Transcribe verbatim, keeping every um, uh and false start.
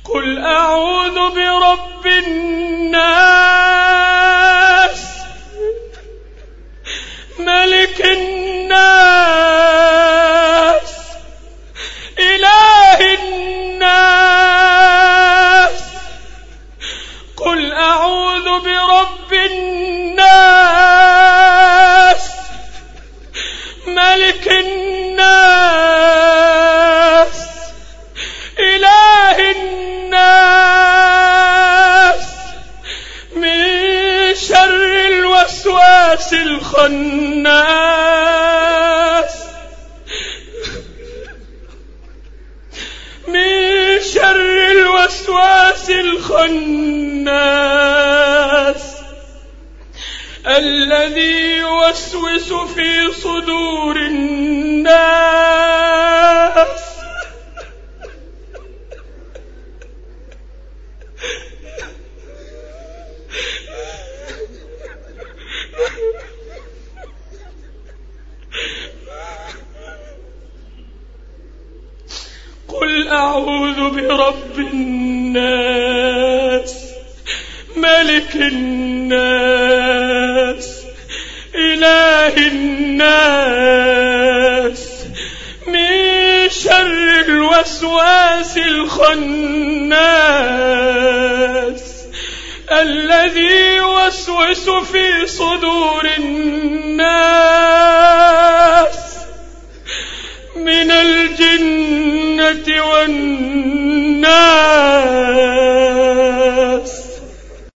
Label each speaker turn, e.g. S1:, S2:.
S1: قل أعوذ برب الناس ملك الناس إله الناس. قل أعوذ برب الناس ملك الناس إله الناس من شر الوسواس الخناس من شر الوسواس الخناس الذي يوسوس في صدور الناس قل أعوذ برب الناس ملك الناس إله الناس من شر الوسواس الخناس الذي يوسوس في صدور الناس من الجنة والناس.